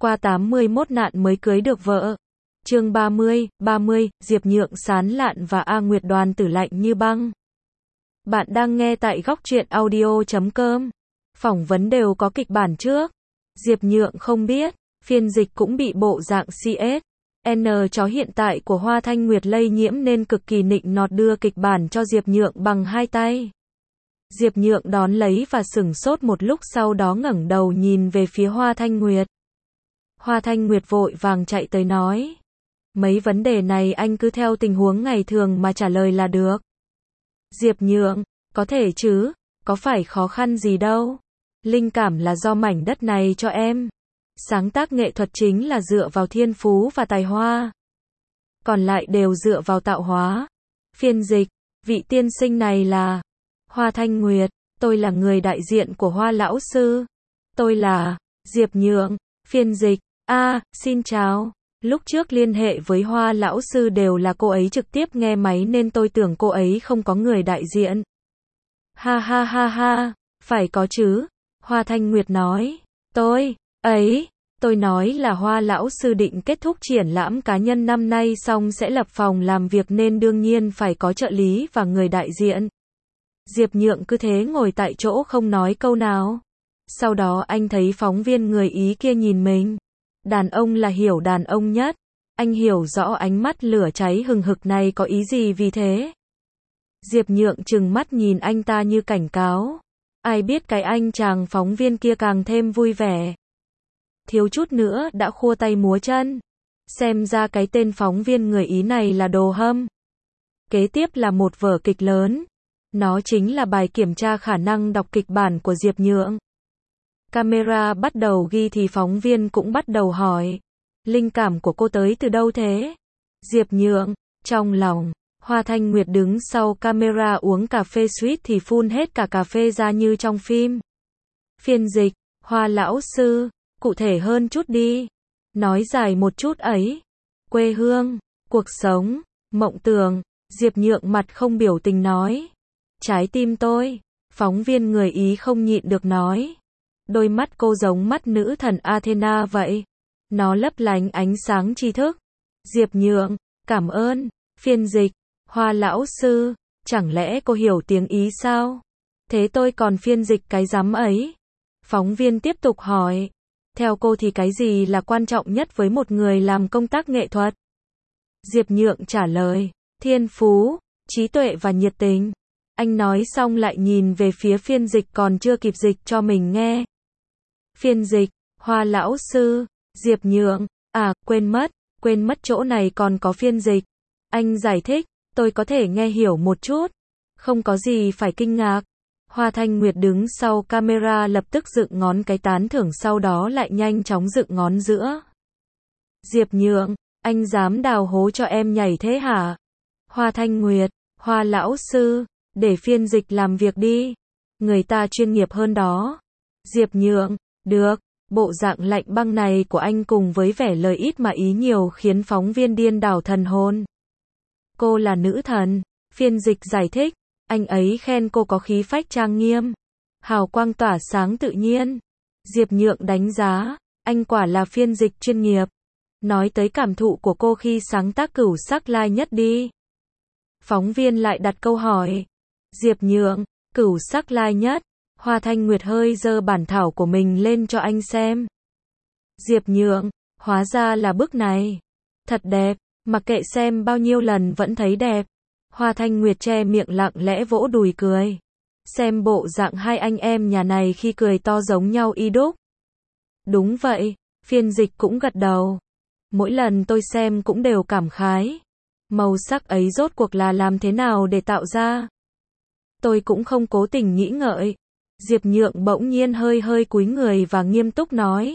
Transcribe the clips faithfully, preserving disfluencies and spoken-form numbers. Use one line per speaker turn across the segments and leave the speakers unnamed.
qua tám mươi mốt nạn mới cưới được vợ. Chương ba mươi, ba mươi, Diệp Nhượng sán lạn và A Nguyệt Đoàn Tử lạnh như băng. Bạn đang nghe tại góc truyện audio chấm com. Phỏng vấn đều có kịch bản trước. Diệp Nhượng không biết, phiên dịch cũng bị bộ dạng xê ét en chó hiện tại của Hoa Thanh Nguyệt lây nhiễm nên cực kỳ nịnh nọt đưa kịch bản cho Diệp Nhượng bằng hai tay. Diệp Nhượng đón lấy và sửng sốt một lúc, sau đó ngẩng đầu nhìn về phía Hoa Thanh Nguyệt. Hoa Thanh Nguyệt vội vàng chạy tới nói: mấy vấn đề này anh cứ theo tình huống ngày thường mà trả lời là được. Diệp Nhượng: có thể chứ, có phải khó khăn gì đâu. Linh cảm là do mảnh đất này cho em. Sáng tác nghệ thuật chính là dựa vào thiên phú và tài hoa. Còn lại đều dựa vào tạo hóa. Phiên dịch: vị tiên sinh này là Hoa Thanh Nguyệt, tôi là người đại diện của Hoa lão sư. Tôi là Diệp Nhượng. Phiên dịch: a, à, xin chào. Lúc trước liên hệ với Hoa lão sư đều là cô ấy trực tiếp nghe máy nên tôi tưởng cô ấy không có người đại diện. Ha ha ha ha, phải có chứ. Hoa Thanh Nguyệt nói. Tôi, ấy, tôi nói là Hoa lão sư định kết thúc triển lãm cá nhân năm nay xong sẽ lập phòng làm việc nên đương nhiên phải có trợ lý và người đại diện. Diệp Nhượng cứ thế ngồi tại chỗ không nói câu nào. Sau đó anh thấy phóng viên người Ý kia nhìn mình. Đàn ông là hiểu đàn ông nhất. Anh hiểu rõ ánh mắt lửa cháy hừng hực này có ý gì vì thế. Diệp Nhượng trừng mắt nhìn anh ta như cảnh cáo. Ai biết cái anh chàng phóng viên kia càng thêm vui vẻ. Thiếu chút nữa đã khua tay múa chân. Xem ra cái tên phóng viên người Ý này là đồ hâm. Kế tiếp là một vở kịch lớn. Nó chính là bài kiểm tra khả năng đọc kịch bản của Diệp Nhượng. Camera bắt đầu ghi thì phóng viên cũng bắt đầu hỏi. Linh cảm của cô tới từ đâu thế? Diệp Nhượng, trong lòng. Hoa Thanh Nguyệt đứng sau camera uống cà phê suýt thì phun hết cả cà phê ra như trong phim. Phiên dịch: Hoa lão sư, cụ thể hơn chút đi. Nói dài một chút ấy. Quê hương, cuộc sống, mộng tưởng. Diệp Nhượng mặt không biểu tình nói. Trái tim tôi. Phóng viên người Ý không nhịn được nói. Đôi mắt cô giống mắt nữ thần Athena vậy. Nó lấp lánh ánh sáng tri thức. Diệp Nhượng: cảm ơn. Phiên dịch: Hoa lão sư, chẳng lẽ cô hiểu tiếng Ý sao? Thế tôi còn phiên dịch cái rắm ấy. Phóng viên tiếp tục hỏi. Theo cô thì cái gì là quan trọng nhất với một người làm công tác nghệ thuật? Diệp Nhượng trả lời. Thiên phú, trí tuệ và nhiệt tình. Anh nói xong lại nhìn về phía phiên dịch còn chưa kịp dịch cho mình nghe. Phiên dịch: Hoa lão sư. Diệp Nhượng: à, quên mất, quên mất chỗ này còn có phiên dịch. Anh giải thích, tôi có thể nghe hiểu một chút. Không có gì phải kinh ngạc. Hoa Thanh Nguyệt đứng sau camera lập tức dựng ngón cái tán thưởng, sau đó lại nhanh chóng dựng ngón giữa. Diệp Nhượng: anh dám đào hố cho em nhảy thế hả? Hoa Thanh Nguyệt: Hoa lão sư, để phiên dịch làm việc đi. Người ta chuyên nghiệp hơn đó. Diệp Nhượng: được. Bộ dạng lạnh băng này của anh cùng với vẻ lời ít mà ý nhiều khiến phóng viên điên đảo thần hồn. Cô là nữ thần. Phiên dịch giải thích. Anh ấy khen cô có khí phách trang nghiêm. Hào quang tỏa sáng tự nhiên. Diệp Nhượng đánh giá. Anh quả là phiên dịch chuyên nghiệp. Nói tới cảm thụ của cô khi sáng tác Cửu Sắc Lai Nhất đi. Phóng viên lại đặt câu hỏi. Diệp Nhượng: Cửu Sắc Lai Nhất. Hoa Thanh Nguyệt hơi giơ bản thảo của mình lên cho anh xem. Diệp Nhượng: hóa ra là bức này. Thật đẹp, mặc kệ xem bao nhiêu lần vẫn thấy đẹp. Hoa Thanh Nguyệt che miệng lặng lẽ vỗ đùi cười. Xem bộ dạng hai anh em nhà này khi cười to giống nhau y đúc. Đúng vậy, phiên dịch cũng gật đầu. Mỗi lần tôi xem cũng đều cảm khái. Màu sắc ấy rốt cuộc là làm thế nào để tạo ra? Tôi cũng không cố tình nghĩ ngợi. Diệp Nhượng bỗng nhiên hơi hơi cúi người và nghiêm túc nói.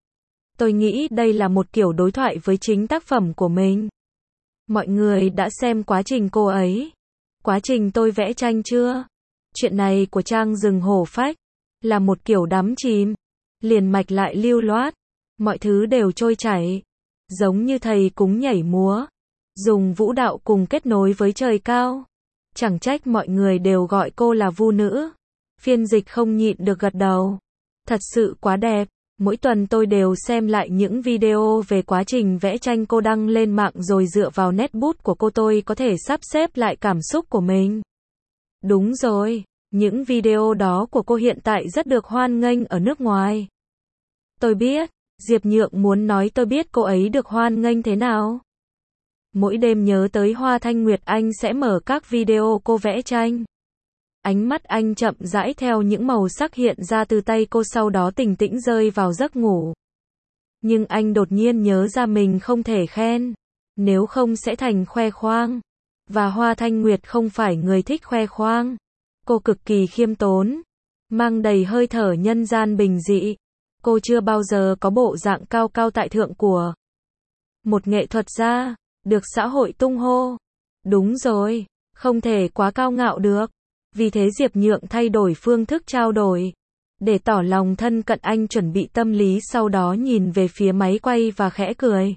Tôi nghĩ đây là một kiểu đối thoại với chính tác phẩm của mình. Mọi người đã xem quá trình cô ấy. Quá trình tôi vẽ tranh chưa? Chuyện này của Trang Rừng Hổ Phách là một kiểu đắm chìm, liền mạch lại lưu loát, mọi thứ đều trôi chảy, giống như thầy cúng nhảy múa, dùng vũ đạo cùng kết nối với trời cao. Chẳng trách mọi người đều gọi cô là vu nữ. Phiên dịch không nhịn được gật đầu. Thật sự quá đẹp. Mỗi tuần tôi đều xem lại những video về quá trình vẽ tranh cô đăng lên mạng rồi dựa vào nét bút của cô tôi có thể sắp xếp lại cảm xúc của mình. Đúng rồi, những video đó của cô hiện tại rất được hoan nghênh ở nước ngoài. Tôi biết, Diệp Nhượng muốn nói tôi biết cô ấy được hoan nghênh thế nào. Mỗi đêm nhớ tới Hoa Thanh Nguyệt anh sẽ mở các video cô vẽ tranh. Ánh mắt anh chậm rãi theo những màu sắc hiện ra từ tay cô sau đó tỉnh tĩnh rơi vào giấc ngủ. Nhưng anh đột nhiên nhớ ra mình không thể khen, nếu không sẽ thành khoe khoang. Và Hoa Thanh Nguyệt không phải người thích khoe khoang. Cô cực kỳ khiêm tốn, mang đầy hơi thở nhân gian bình dị. Cô chưa bao giờ có bộ dạng cao cao tại thượng của một nghệ thuật gia, được xã hội tung hô. Đúng rồi, không thể quá cao ngạo được. Vì thế Diệp Nhượng thay đổi phương thức trao đổi. Để tỏ lòng thân cận anh chuẩn bị tâm lý sau đó nhìn về phía máy quay và khẽ cười.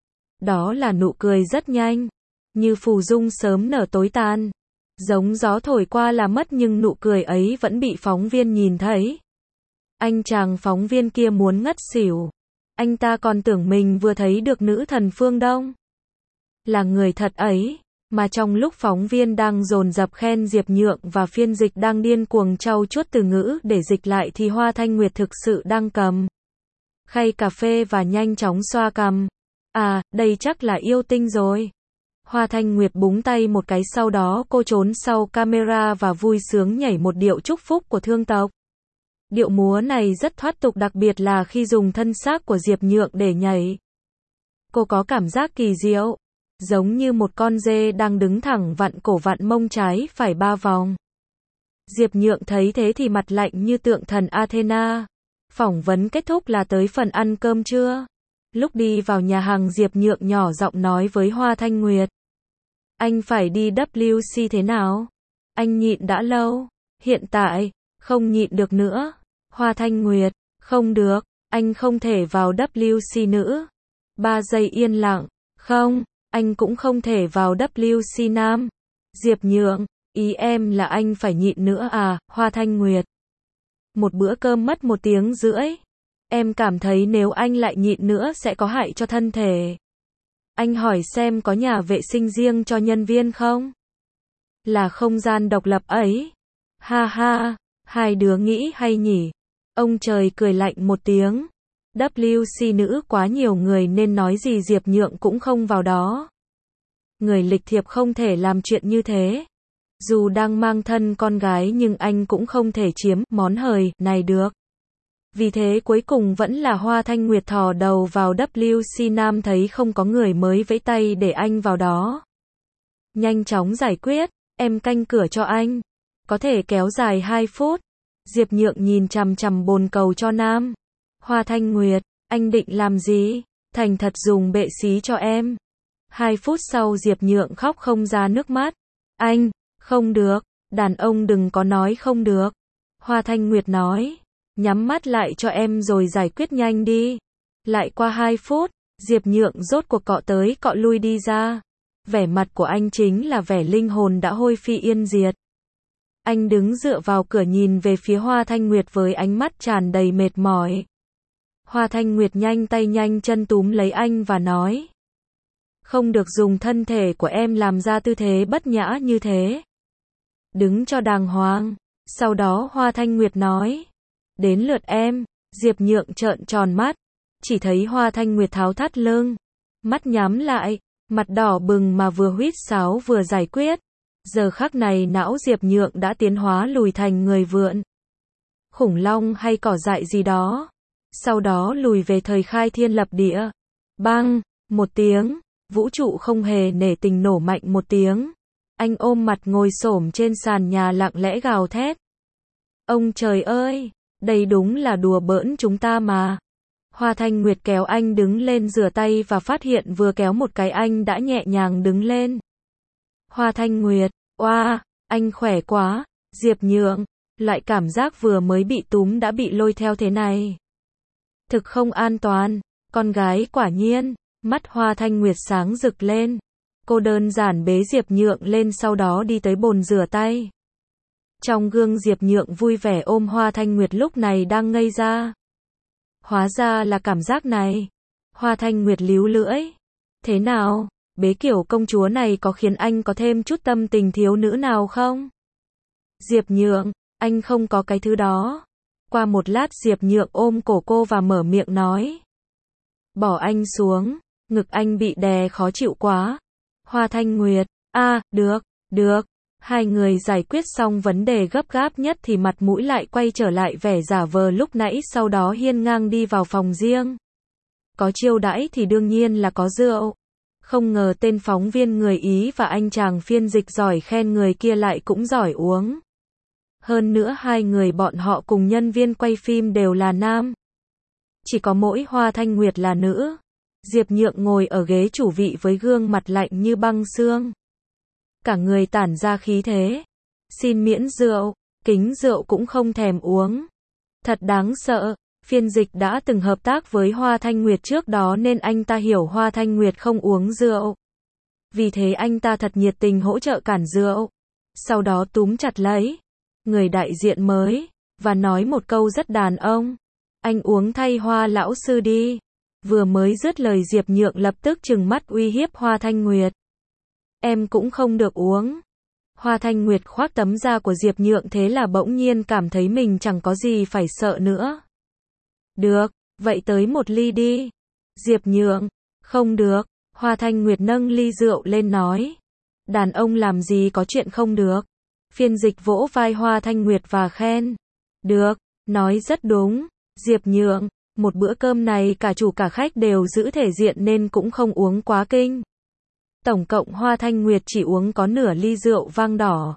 Đó là nụ cười rất nhanh, như phù dung sớm nở tối tàn. Giống gió thổi qua là mất nhưng nụ cười ấy vẫn bị phóng viên nhìn thấy. Anh chàng phóng viên kia muốn ngất xỉu. Anh ta còn tưởng mình vừa thấy được nữ thần Phương Đông. Là người thật ấy. Mà trong lúc phóng viên đang dồn dập khen Diệp Nhượng và phiên dịch đang điên cuồng trau chuốt từ ngữ để dịch lại thì Hoa Thanh Nguyệt thực sự đang cầm khay cà phê và nhanh chóng xoa cằm. À, đây chắc là yêu tinh rồi. Hoa Thanh Nguyệt búng tay một cái sau đó cô trốn sau camera và vui sướng nhảy một điệu chúc phúc của thương tộc. Điệu múa này rất thoát tục đặc biệt là khi dùng thân xác của Diệp Nhượng để nhảy. Cô có cảm giác kỳ diệu. Giống như một con dê đang đứng thẳng vặn cổ vặn mông trái phải ba vòng. Diệp Nhượng thấy thế thì mặt lạnh như tượng thần Athena. Phỏng vấn kết thúc là tới phần ăn cơm trưa. Lúc đi vào nhà hàng Diệp Nhượng nhỏ giọng nói với Hoa Thanh Nguyệt. Anh phải đi W C thế nào? Anh nhịn đã lâu. Hiện tại, không nhịn được nữa. Hoa Thanh Nguyệt, không được, anh không thể vào W C nữa. Ba giây yên lặng, không. Anh cũng không thể vào W C Nam. Diệp Nhượng, ý em là anh phải nhịn nữa à, Hoa Thanh Nguyệt. Một bữa cơm mất một tiếng rưỡi. Em cảm thấy nếu anh lại nhịn nữa sẽ có hại cho thân thể. Anh hỏi xem có nhà vệ sinh riêng cho nhân viên không? Là không gian độc lập ấy. Ha ha, hai đứa nghĩ hay nhỉ? Ông trời cười lạnh một tiếng. W C nữ quá nhiều người nên nói gì Diệp Nhượng cũng không vào đó. Người lịch thiệp không thể làm chuyện như thế. Dù đang mang thân con gái nhưng anh cũng không thể chiếm món hời này được. Vì thế cuối cùng vẫn là Hoa Thanh Nguyệt thò đầu vào W C Nam thấy không có người mới vẫy tay để anh vào đó. Nhanh chóng giải quyết, em canh cửa cho anh. Có thể kéo dài hai phút. Diệp Nhượng nhìn chằm chằm bồn cầu cho Nam. Hoa Thanh Nguyệt, anh định làm gì? Thành thật dùng bệ xí cho em. Hai phút sau Diệp Nhượng khóc không ra nước mắt. Anh, không được, đàn ông đừng có nói không được. Hoa Thanh Nguyệt nói, nhắm mắt lại cho em rồi giải quyết nhanh đi. Lại qua hai phút, Diệp Nhượng rốt cuộc cọ tới cọ lui đi ra. Vẻ mặt của anh chính là vẻ linh hồn đã hôi phi yên diệt. Anh đứng dựa vào cửa nhìn về phía Hoa Thanh Nguyệt với ánh mắt tràn đầy mệt mỏi. Hoa Thanh Nguyệt nhanh tay nhanh chân túm lấy anh và nói. Không được dùng thân thể của em làm ra tư thế bất nhã như thế. Đứng cho đàng hoàng. Sau đó Hoa Thanh Nguyệt nói. Đến lượt em. Diệp Nhượng trợn tròn mắt. Chỉ thấy Hoa Thanh Nguyệt tháo thắt lưng. Mắt nhắm lại. Mặt đỏ bừng mà vừa huýt sáo vừa giải quyết. Giờ khắc này não Diệp Nhượng đã tiến hóa lùi thành người vượn. Khủng long hay cỏ dại gì đó. Sau đó lùi về thời khai thiên lập địa. Bang, một tiếng, vũ trụ không hề nể tình nổ mạnh một tiếng. Anh ôm mặt ngồi xổm trên sàn nhà lặng lẽ gào thét. Ông trời ơi, đây đúng là đùa bỡn chúng ta mà. Hoa Thanh Nguyệt kéo anh đứng lên rửa tay và phát hiện vừa kéo một cái anh đã nhẹ nhàng đứng lên. Hoa Thanh Nguyệt, oa, wow, anh khỏe quá. Diệp Nhượng, lại cảm giác vừa mới bị túm đã bị lôi theo thế này. Thực không an toàn, con gái quả nhiên, mắt Hoa Thanh Nguyệt sáng rực lên. Cô đơn giản bế Diệp Nhượng lên sau đó đi tới bồn rửa tay. Trong gương Diệp Nhượng vui vẻ ôm Hoa Thanh Nguyệt lúc này đang ngây ra. Hóa ra là cảm giác này. Hoa Thanh Nguyệt líu lưỡi. Thế nào, bế kiểu công chúa này có khiến anh có thêm chút tâm tình thiếu nữ nào không? Diệp Nhượng, anh không có cái thứ đó. Qua một lát Diệp Nhượng ôm cổ cô và mở miệng nói. Bỏ anh xuống, ngực anh bị đè khó chịu quá. Hoa Thanh Nguyệt, a à, được, được. Hai người giải quyết xong vấn đề gấp gáp nhất thì mặt mũi lại quay trở lại vẻ giả vờ lúc nãy, sau đó hiên ngang đi vào phòng riêng. Có chiêu đãi thì đương nhiên là có rượu. Không ngờ tên phóng viên người Ý và anh chàng phiên dịch giỏi khen người kia lại cũng giỏi uống. Hơn nữa hai người bọn họ cùng nhân viên quay phim đều là nam. Chỉ có mỗi Hoa Thanh Nguyệt là nữ. Diệp Nhượng ngồi ở ghế chủ vị với gương mặt lạnh như băng xương. Cả người tản ra khí thế. Xin miễn rượu, kính rượu cũng không thèm uống. Thật đáng sợ. Phiên dịch đã từng hợp tác với Hoa Thanh Nguyệt trước đó nên anh ta hiểu Hoa Thanh Nguyệt không uống rượu. Vì thế anh ta thật nhiệt tình hỗ trợ cản rượu. Sau đó túm chặt lấy người đại diện mới và nói một câu rất đàn ông. Anh uống thay Hoa lão sư đi. Vừa mới dứt lời Diệp Nhượng lập tức trừng mắt uy hiếp Hoa Thanh Nguyệt. Em cũng không được uống. Hoa Thanh Nguyệt khoác tấm da của Diệp Nhượng, thế là bỗng nhiên cảm thấy mình chẳng có gì phải sợ nữa. Được, vậy tới một ly đi. Diệp Nhượng, không được. Hoa Thanh Nguyệt nâng ly rượu lên nói. Đàn ông làm gì có chuyện không được. Phiên dịch vỗ vai Hoa Thanh Nguyệt và khen. Được, nói rất đúng. Diệp Nhượng, một bữa cơm này cả chủ cả khách đều giữ thể diện nên cũng không uống quá kinh. Tổng cộng Hoa Thanh Nguyệt chỉ uống có nửa ly rượu vang đỏ.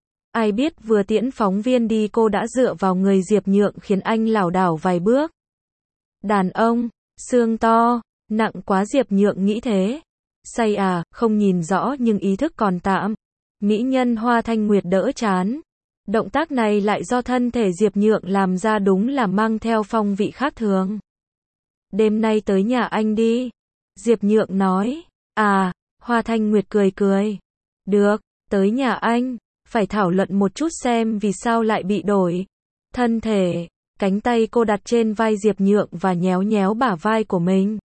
Ai biết vừa tiễn phóng viên đi cô đã dựa vào người Diệp Nhượng khiến anh lảo đảo vài bước. Đàn ông, xương to, nặng quá, Diệp Nhượng nghĩ thế. Say à, không nhìn rõ nhưng ý thức còn tạm. Mỹ nhân Hoa Thanh Nguyệt đỡ chán. Động tác này lại do thân thể Diệp Nhượng làm ra, đúng là mang theo phong vị khác thường. Đêm nay tới nhà anh đi. Diệp Nhượng nói. À, Hoa Thanh Nguyệt cười cười. Được, tới nhà anh. Phải thảo luận một chút xem vì sao lại bị đổi thân thể. Cánh tay cô đặt trên vai Diệp Nhượng và nhéo nhéo bả vai của mình.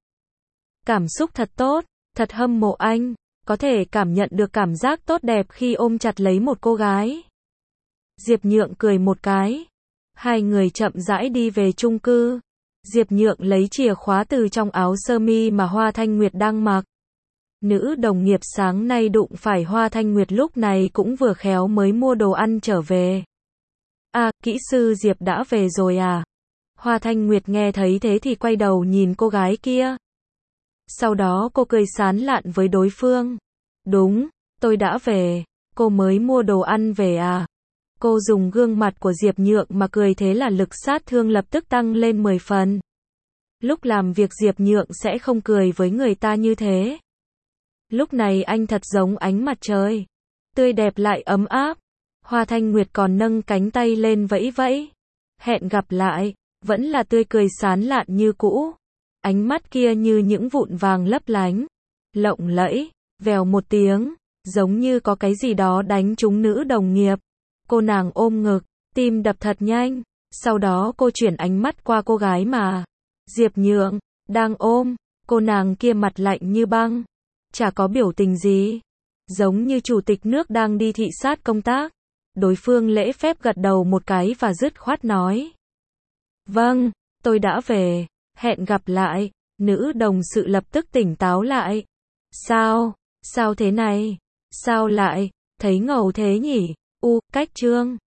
Cảm xúc thật tốt, thật hâm mộ anh. Có thể cảm nhận được cảm giác tốt đẹp khi ôm chặt lấy một cô gái. Diệp Nhượng cười một cái. Hai người chậm rãi đi về chung cư. Diệp Nhượng lấy chìa khóa từ trong áo sơ mi mà Hoa Thanh Nguyệt đang mặc. Nữ đồng nghiệp sáng nay đụng phải Hoa Thanh Nguyệt lúc này cũng vừa khéo mới mua đồ ăn trở về. À, kỹ sư Diệp đã về rồi à? Hoa Thanh Nguyệt nghe thấy thế thì quay đầu nhìn cô gái kia. Sau đó cô cười sán lạn với đối phương. Đúng, tôi đã về. Cô mới mua đồ ăn về à? Cô dùng gương mặt của Diệp Nhượng mà cười, thế là lực sát thương lập tức tăng lên mười phần. Lúc làm việc Diệp Nhượng sẽ không cười với người ta như thế. Lúc này anh thật giống ánh mặt trời. Tươi đẹp lại ấm áp. Hoa Thanh Nguyệt còn nâng cánh tay lên vẫy vẫy. Hẹn gặp lại. Vẫn là tươi cười sán lạn như cũ. Ánh mắt kia như những vụn vàng lấp lánh. Lộng lẫy. Vèo một tiếng. Giống như có cái gì đó đánh trúng nữ đồng nghiệp. Cô nàng ôm ngực. Tim đập thật nhanh. Sau đó cô chuyển ánh mắt qua cô gái mà Diệp Nhượng đang ôm. Cô nàng kia mặt lạnh như băng. Chả có biểu tình gì. Giống như chủ tịch nước đang đi thị sát công tác. Đối phương lễ phép gật đầu một cái và dứt khoát nói. Vâng, tôi đã về. Hẹn gặp lại. Nữ đồng sự lập tức tỉnh táo lại. Sao? Sao thế này? Sao lại thấy ngầu thế nhỉ? U, cách trương.